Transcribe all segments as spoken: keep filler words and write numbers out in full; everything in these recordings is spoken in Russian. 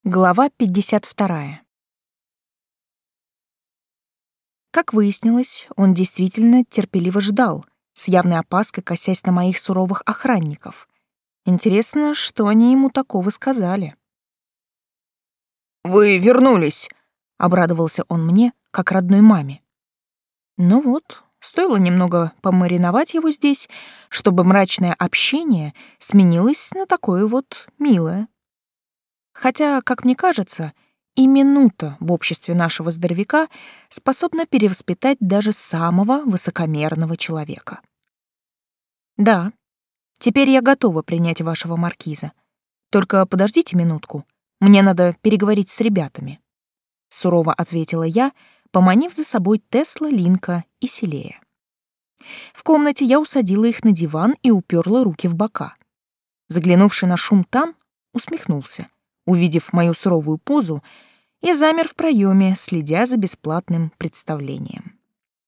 Глава пятьдесят вторая. Как выяснилось, он действительно терпеливо ждал, с явной опаской косясь на моих суровых охранников. Интересно, что они ему такого сказали. «Вы вернулись!» — обрадовался он мне, как родной маме. Ну вот, стоило немного помариновать его здесь, чтобы мрачное общение сменилось на такое вот милое. Хотя, как мне кажется, и минута в обществе нашего здоровяка способна перевоспитать даже самого высокомерного человека. Да, теперь я готова принять вашего маркиза. Только подождите минутку, мне надо переговорить с ребятами. Сурово ответила я, поманив за собой Тесла, Линка и Селея. В комнате я усадила их на диван и уперла руки в бока. Заглянувший на шум Тан усмехнулся, увидев мою суровую позу, и замер в проеме, следя за бесплатным представлением.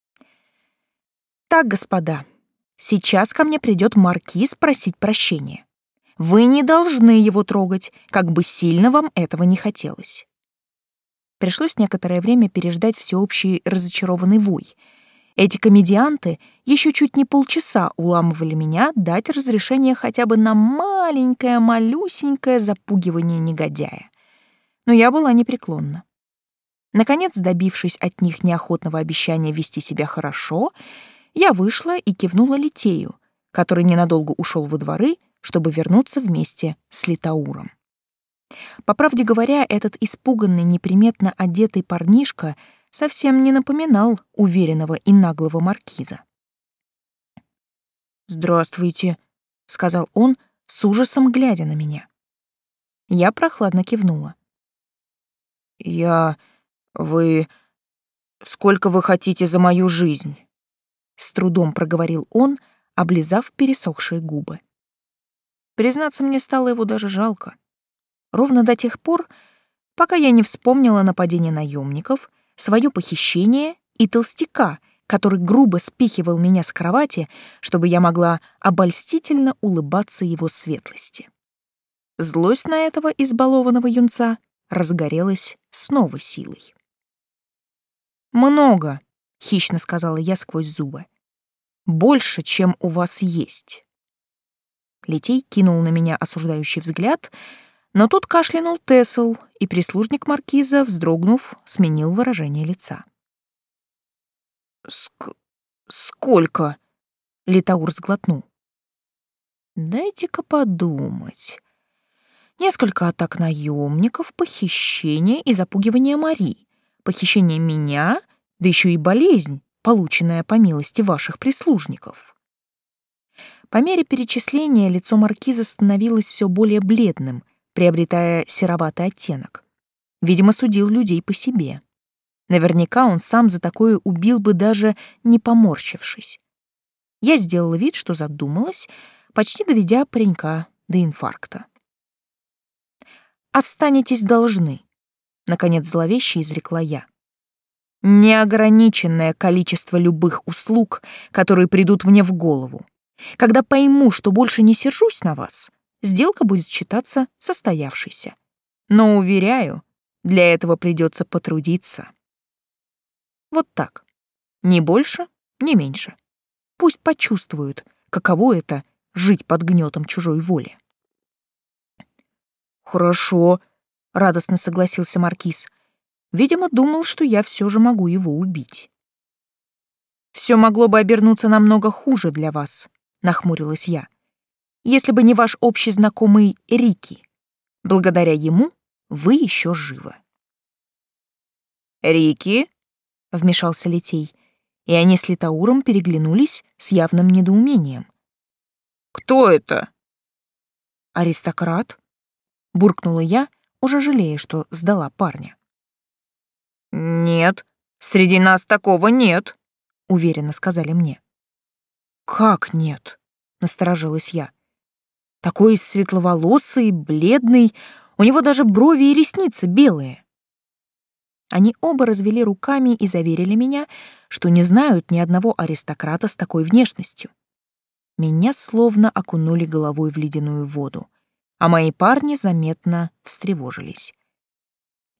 «Так, господа, сейчас ко мне придет маркиз просить прощения. Вы не должны его трогать, как бы сильно вам этого не хотелось». Пришлось некоторое время переждать всеобщий разочарованный вой. Эти комедианты еще чуть не полчаса уламывали меня дать разрешение хотя бы на маленькое, малюсенькое запугивание негодяя. Но я была непреклонна. Наконец, добившись от них неохотного обещания вести себя хорошо, я вышла и кивнула Литею, который ненадолго ушел во дворы, чтобы вернуться вместе с Литауром. По правде говоря, этот испуганный, неприметно одетый парнишка совсем не напоминал уверенного и наглого маркиза. «Здравствуйте», — сказал он, с ужасом глядя на меня. Я прохладно кивнула. «Я... вы... сколько вы хотите за мою жизнь?» С трудом проговорил он, облизав пересохшие губы. Признаться, мне стало его даже жалко. Ровно до тех пор, пока я не вспомнила нападение наемников, свое похищение и толстяка, который грубо спихивал меня с кровати, чтобы я могла обольстительно улыбаться его светлости. Злость на этого избалованного юнца разгорелась с новой силой. «Много», — хищно сказала я сквозь зубы. «Больше, чем у вас есть». Литей кинул на меня осуждающий взгляд, но тут кашлянул Тесл, и прислужник маркиза, вздрогнув, сменил выражение лица. «Ск... сколько?» — Литаур сглотнул. «Дайте-ка подумать. Несколько атак наемников, похищение и запугивание Мари, похищение меня, да еще и болезнь, полученная по милости ваших прислужников». По мере перечисления лицо маркиза становилось все более бледным, приобретая сероватый оттенок. Видимо, судил людей по себе. Наверняка он сам за такое убил бы, даже не поморщившись. Я сделала вид, что задумалась, почти доведя паренька до инфаркта. «Останетесь должны», — наконец зловеще изрекла я. «Неограниченное количество любых услуг, которые придут мне в голову. Когда пойму, что больше не сержусь на вас, сделка будет считаться состоявшейся. Но, уверяю, для этого придется потрудиться». Вот так. Ни больше, ни меньше. Пусть почувствуют, каково это — жить под гнетом чужой воли. «Хорошо», — радостно согласился маркиз. Видимо, думал, что я все же могу его убить. «Все могло бы обернуться намного хуже для вас», — нахмурилась я, «если бы не ваш общий знакомый Рики. Благодаря ему вы еще живы». «Рики?» — вмешался Литей, и они с Литауром переглянулись с явным недоумением. «Кто это?» «Аристократ», — буркнула я, уже жалея, что сдала парня. «Нет, среди нас такого нет», — уверенно сказали мне. «Как нет?» — насторожилась я. «Такой светловолосый, бледный, у него даже брови и ресницы белые». Они оба развели руками и заверили меня, что не знают ни одного аристократа с такой внешностью. Меня словно окунули головой в ледяную воду, а мои парни заметно встревожились.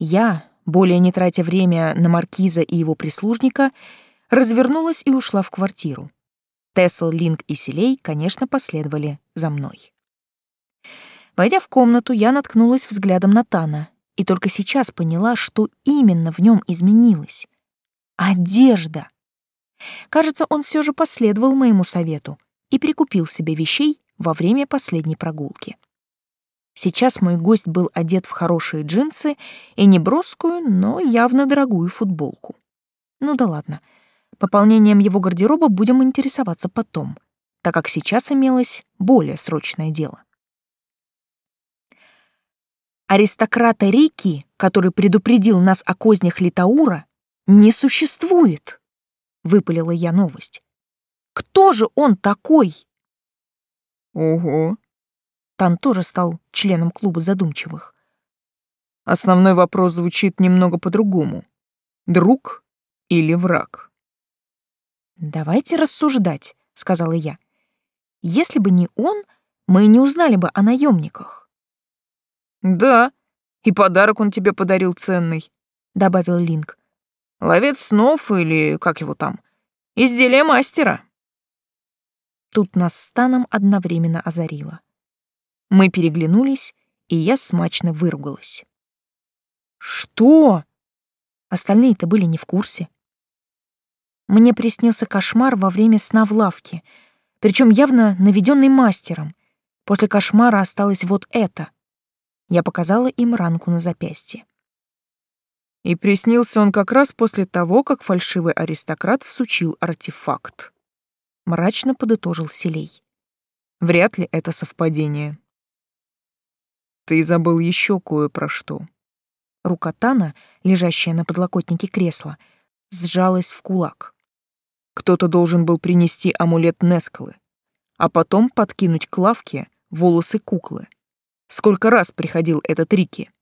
Я, более не тратя время на маркиза и его прислужника, развернулась и ушла в квартиру. Тесл, Линк и Селей, конечно, последовали за мной. Войдя в комнату, я наткнулась взглядом на Тана и только сейчас поняла, что именно в нем изменилось. Одежда. Кажется, он все же последовал моему совету и прикупил себе вещей во время последней прогулки. Сейчас мой гость был одет в хорошие джинсы и не броскую, но явно дорогую футболку. Ну да ладно. Пополнением его гардероба будем интересоваться потом, так как сейчас имелось более срочное дело. Аристократа Рики, который предупредил нас о кознях Литаура, не существует, выпалила я новость. Кто же он такой? Ого. Тан тоже стал членом клуба задумчивых. Основной вопрос звучит немного по-другому. Друг или враг? Давайте рассуждать, сказала я. Если бы не он, мы не узнали бы о наемниках. Да, и подарок он тебе подарил ценный, добавил Линк. Ловец снов или как его там? Изделие мастера. Тут нас с Таном одновременно озарило. Мы переглянулись, и я смачно выругалась. Что? Остальные-то были не в курсе. Мне приснился кошмар во время сна в лавке, причем явно наведенный мастером. После кошмара осталось вот это. Я показала им ранку на запястье. И приснился он как раз после того, как фальшивый аристократ всучил артефакт. Мрачно подытожил Селей. Вряд ли это совпадение. Ты забыл еще кое про что. Рука Тана, лежащая на подлокотнике кресла, сжалась в кулак. Кто-то должен был принести амулет Нескалы, а потом подкинуть к лавке волосы куклы. Сколько раз приходил этот Рики?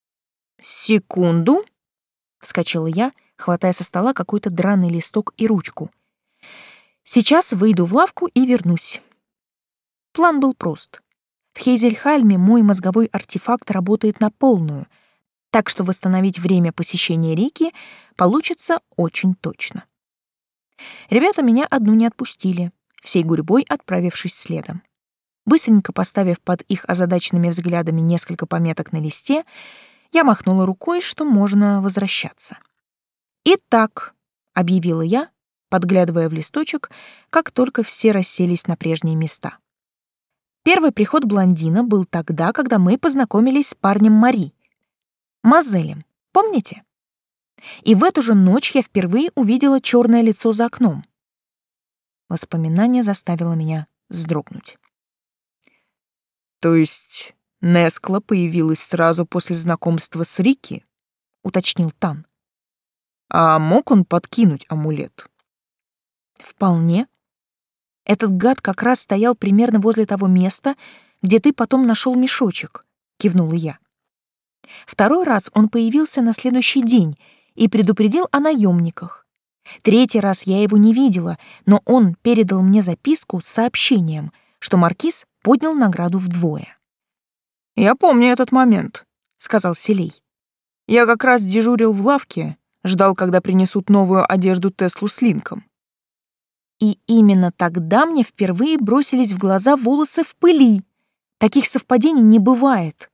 Секунду, вскочила я, хватая со стола какой-то драный листок и ручку. Сейчас выйду в лавку и вернусь. План был прост. В Хейзельхальме мой мозговой артефакт работает на полную, так что восстановить время посещения Рики получится очень точно. Ребята меня одну не отпустили, всей гурьбой отправившись следом. Быстренько поставив под их озадаченными взглядами несколько пометок на листе, я махнула рукой, что можно возвращаться. «Итак», — объявила я, подглядывая в листочек, как только все расселись на прежние места. Первый приход блондина был тогда, когда мы познакомились с парнем Мари, Мазелем, помните? И в эту же ночь я впервые увидела черное лицо за окном. Воспоминание заставило меня вздрогнуть. То есть Нескла появилась сразу после знакомства с Рики, уточнил Тан. А мог он подкинуть амулет? Вполне. Этот гад как раз стоял примерно возле того места, где ты потом нашел мешочек, кивнула я. Второй раз он появился на следующий день и предупредил о наемниках. Третий раз я его не видела, но он передал мне записку с сообщением, что маркиз поднял награду вдвое. «Я помню этот момент», — сказал Селей. «Я как раз дежурил в лавке, ждал, когда принесут новую одежду Теслу с Линком. И именно тогда мне впервые бросились в глаза волосы в пыли. Таких совпадений не бывает».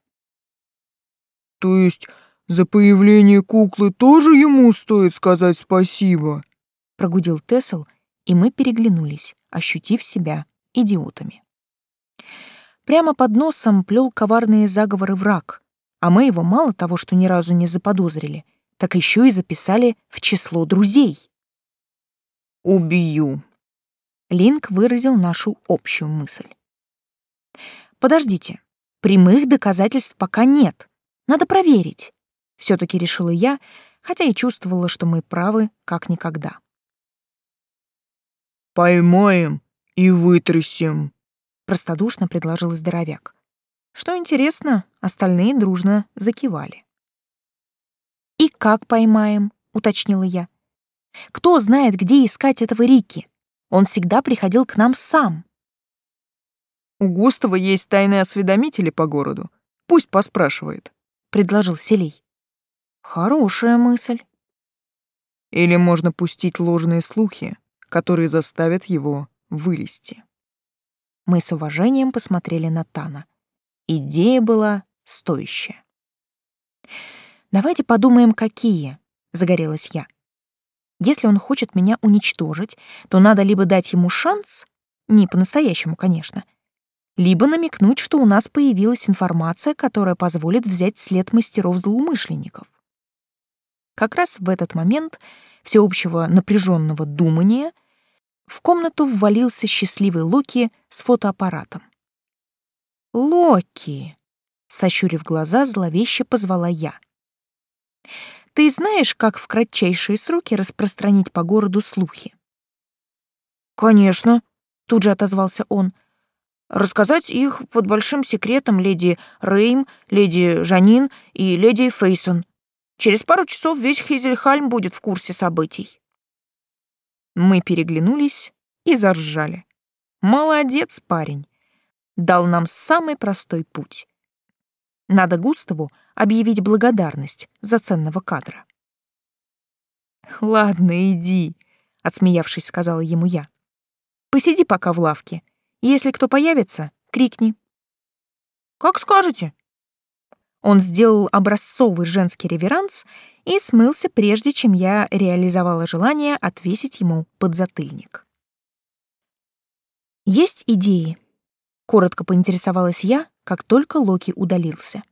«То есть за появление куклы тоже ему стоит сказать спасибо?» — прогудел Тесл, и мы переглянулись, ощутив себя идиотами. Прямо под носом плел коварные заговоры враг, а мы его мало того, что ни разу не заподозрили, так еще и записали в число друзей. «Убью», — Линк выразил нашу общую мысль. «Подождите, прямых доказательств пока нет. Надо проверить», — все-таки решила я, хотя и чувствовала, что мы правы как никогда. «Поймаем и вытрясем», — простодушно предложил здоровяк. Что интересно, остальные дружно закивали. «И как поймаем?» — уточнила я. «Кто знает, где искать этого Рики? Он всегда приходил к нам сам». «У Густава есть тайные осведомители по городу. Пусть поспрашивает», — предложил Селей. Хорошая мысль. Или можно пустить ложные слухи, которые заставят его вылезти. Мы с уважением посмотрели на Тана. Идея была стоящая. «Давайте подумаем, какие», — загорелась я. «Если он хочет меня уничтожить, то надо либо дать ему шанс, не по-настоящему, конечно, либо намекнуть, что у нас появилась информация, которая позволит взять след мастеров-злоумышленников». Как раз в этот момент всеобщего напряженного думания в комнату ввалился счастливый Локи с фотоаппаратом. «Локи!» — сощурив глаза, зловеще позвала я. «Ты знаешь, как в кратчайшие сроки распространить по городу слухи?» «Конечно», — тут же отозвался он. «Рассказать их под большим секретом леди Рейм, леди Жанин и леди Фейсон. Через пару часов весь Хейзельхальм будет в курсе событий». Мы переглянулись и заржали. Молодец, парень. Дал нам самый простой путь. Надо Густаву объявить благодарность за ценного кадра. «Ладно, иди», — отсмеявшись, сказала ему я. «Посиди пока в лавке. Если кто появится, крикни». «Как скажете». Он сделал образцовый женский реверанс и смылся, прежде чем я реализовала желание отвесить ему подзатыльник. «Есть идеи?» — коротко поинтересовалась я, как только Локи удалился.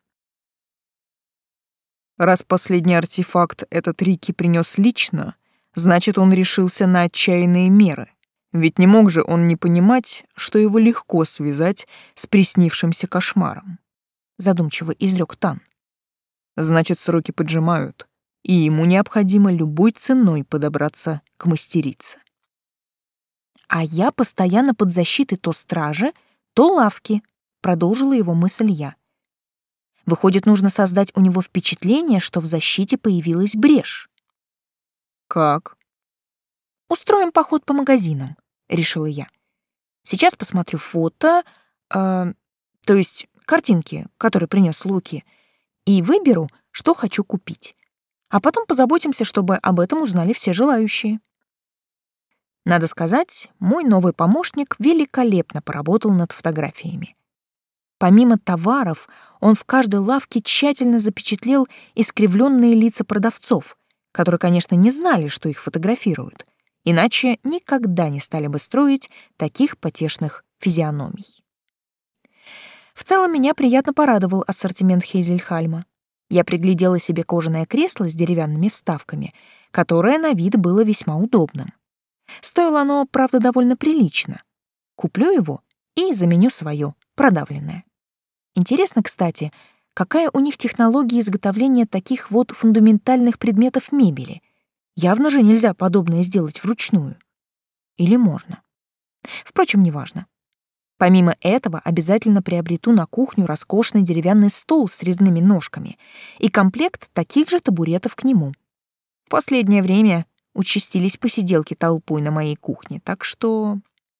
Раз последний артефакт этот Рики принес лично, значит, он решился на отчаянные меры. Ведь не мог же он не понимать, что его легко связать с приснившимся кошмаром. Задумчиво изрек Тан. Значит, сроки поджимают, и ему необходимо любой ценой подобраться к мастерице. «А я постоянно под защитой то стражи, то лавки», — продолжила его мысль я. «Выходит, нужно создать у него впечатление, что в защите появилась брешь». «Как?» «Устроим поход по магазинам», — решила я. «Сейчас посмотрю фото, э, то есть картинки, которые принес Локи, и выберу, что хочу купить. А потом позаботимся, чтобы об этом узнали все желающие». Надо сказать, мой новый помощник великолепно поработал над фотографиями. Помимо товаров, он в каждой лавке тщательно запечатлел искривленные лица продавцов, которые, конечно, не знали, что их фотографируют, иначе никогда не стали бы строить таких потешных физиономий. В целом меня приятно порадовал ассортимент Хейзельхальма. Я приглядела себе кожаное кресло с деревянными вставками, которое на вид было весьма удобным. Стоило оно, правда, довольно прилично. Куплю его и заменю свое, продавленное. Интересно, кстати, какая у них технология изготовления таких вот фундаментальных предметов мебели. Явно же нельзя подобное сделать вручную. Или можно? Впрочем, неважно. Помимо этого, обязательно приобрету на кухню роскошный деревянный стол с резными ножками и комплект таких же табуретов к нему. В последнее время участились посиделки толпой на моей кухне, так что...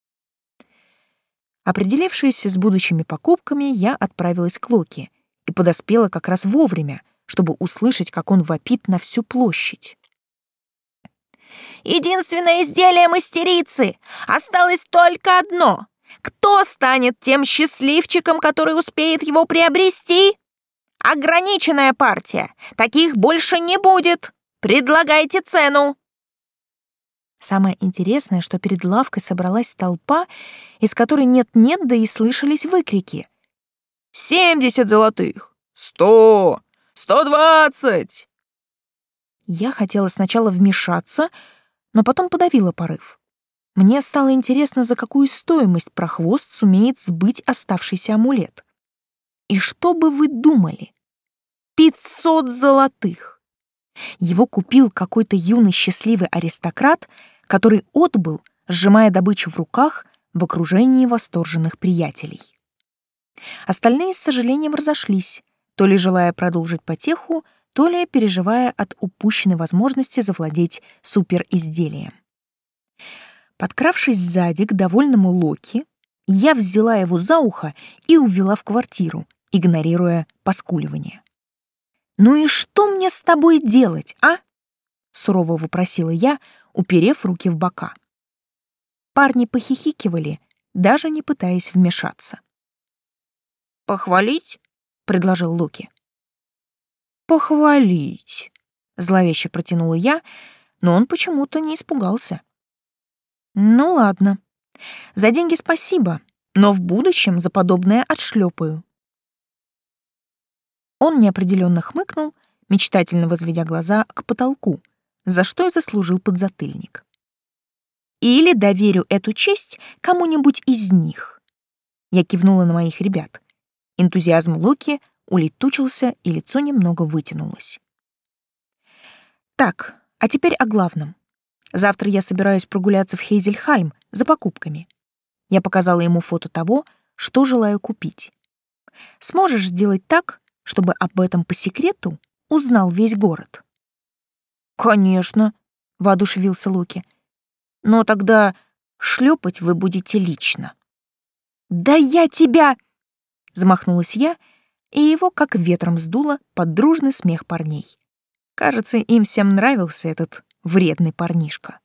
Определившись с будущими покупками, я отправилась к Локи и подоспела как раз вовремя, чтобы услышать, как он вопит на всю площадь. «Единственное изделие мастерицы! Осталось только одно! Кто станет тем счастливчиком, который успеет его приобрести? Ограниченная партия! Таких больше не будет! Предлагайте цену!» Самое интересное, что перед лавкой собралась толпа, из которой нет-нет, да и слышались выкрики. «Семьдесят золотых! Сто! Сто двадцать!» Я хотела сначала вмешаться, но потом подавила порыв. Мне стало интересно, за какую стоимость прохвост сумеет сбыть оставшийся амулет. И что бы вы думали? Пятьсот золотых! Его купил какой-то юный счастливый аристократ, который отбыл, сжимая добычу в руках в окружении восторженных приятелей. Остальные с сожалением разошлись, то ли желая продолжить потеху, то ли переживая от упущенной возможности завладеть суперизделием. Подкравшись сзади к довольному Локи, я взяла его за ухо и увела в квартиру, игнорируя поскуливание. «Ну и что мне с тобой делать, а?» — сурово вопросила я, уперев руки в бока. Парни похихикивали, даже не пытаясь вмешаться. «Похвалить?» — предложил Луки. «Похвалить», — зловеще протянула я, но он почему-то не испугался. «Ну ладно. За деньги спасибо, но в будущем за подобное отшлепаю». Он неопределенно хмыкнул, мечтательно возведя глаза к потолку, за что и заслужил подзатыльник. «Или доверю эту честь кому-нибудь из них». Я кивнула на моих ребят. Энтузиазм Луки улетучился, и лицо немного вытянулось. «Так, а теперь о главном. Завтра я собираюсь прогуляться в Хейзельхальм за покупками». Я показала ему фото того, что желаю купить. «Сможешь сделать так, чтобы об этом по секрету узнал весь город?» «Конечно», — воодушевился Луки. «Но тогда шлепать вы будете лично». «Да я тебя!» — замахнулась я, и его как ветром сдуло под дружный смех парней. Кажется, им всем нравился этот вредный парнишка.